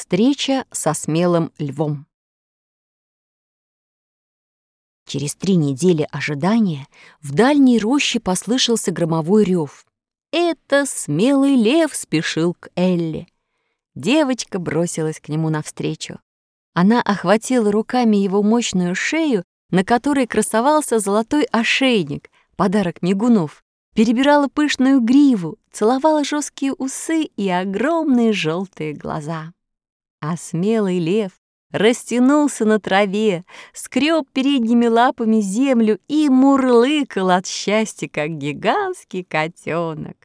Встреча со смелым львом. Через 3 недели ожидания в дальней роще послышался громовой рев. Это смелый лев спешил к Элли. Девочка бросилась к нему навстречу. Она охватила руками его мощную шею, на которой красовался золотой ошейник, подарок мигунов, перебирала пышную гриву, целовала жесткие усы и огромные желтые глаза. А смелый лев растянулся на траве, скреб передними лапами землю и мурлыкал от счастья, как гигантский котенок.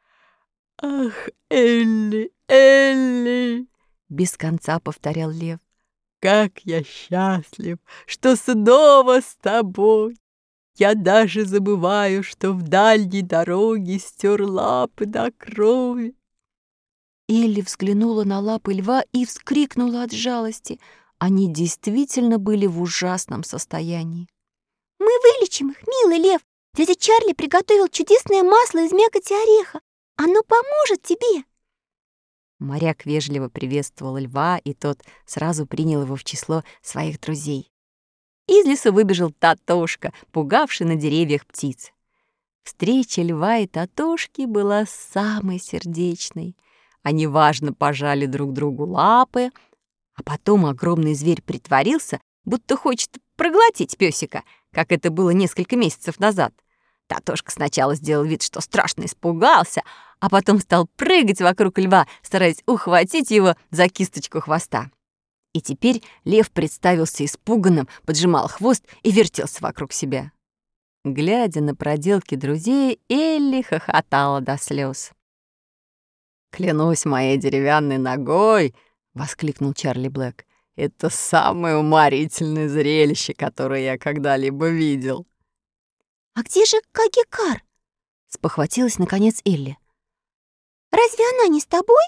«Ах, Элли, Элли!» — без конца повторял лев. «Как я счастлив, что снова с тобой! Я даже забываю, что в дальней дороге стер лапы до крови». Элли взглянула на лапы льва и вскрикнула от жалости. Они действительно были в ужасном состоянии. «Мы вылечим их, милый лев. Дядя Чарли приготовил чудесное масло из мякоти ореха. Оно поможет тебе». Моряк вежливо приветствовал льва, и тот сразу принял его в число своих друзей. Из леса выбежал Татошка, пугавший на деревьях птиц. Встреча льва и Татошки была самой сердечной. Они важно пожали друг другу лапы, а потом огромный зверь притворился, будто хочет проглотить пёсика, как это было несколько месяцев назад. Татошка сначала сделал вид, что страшно испугался, а потом стал прыгать вокруг льва, стараясь ухватить его за кисточку хвоста. И теперь лев представился испуганным, поджимал хвост и вертелся вокруг себя. Глядя на проделки друзей, Элли хохотала до слез. «Клянусь моей деревянной ногой!» — воскликнул Чарли Блэк. «Это самое уморительное зрелище, которое я когда-либо видел». «А где же Кагикар?» — спохватилась наконец Элли. «Разве она не с тобой?»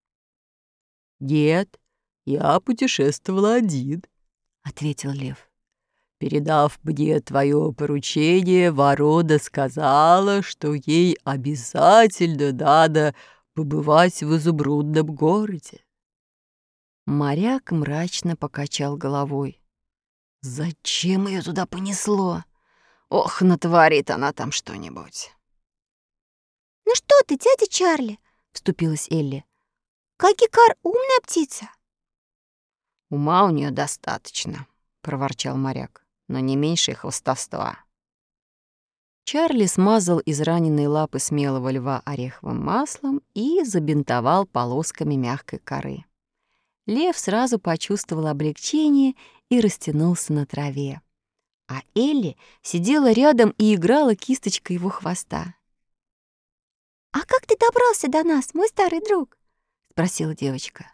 «Нет, я путешествовал один», — ответил лев. «Передав мне твое поручение, Ворода сказала, что ей обязательно надо побывать в изумрудном городе». Моряк мрачно покачал головой. «Зачем ее туда понесло? Ох, натворит она там что-нибудь». «Ну что ты, дядя Чарли?» — вступилась Элли. «Кагикар — умная птица». «Ума у нее достаточно», — проворчал моряк, «но не меньше хвастовства». Чарли смазал израненные лапы смелого льва ореховым маслом и забинтовал полосками мягкой коры. Лев сразу почувствовал облегчение и растянулся на траве. А Элли сидела рядом и играла кисточкой его хвоста. «А как ты добрался до нас, мой старый друг?» — спросила девочка.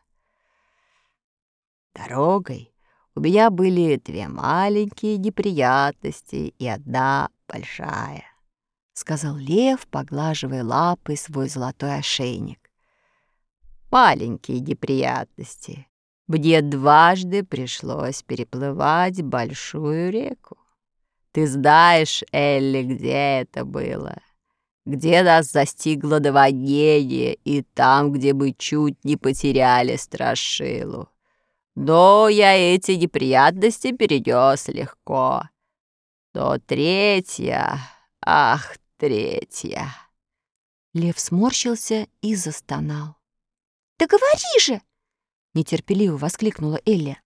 «Дорогой у меня были 2 маленькие неприятности и 1 большая», — сказал лев, поглаживая лапой свой золотой ошейник. «Маленькие неприятности. Мне дважды пришлось переплывать большую реку. Ты знаешь, Элли, где это было? Где нас застигло наводнение и там, где мы чуть не потеряли Страшилу. Но я эти неприятности перенес легко. Но третья, ах, третья!» Лев сморщился и застонал. «Да говори же!» — нетерпеливо воскликнула Элли.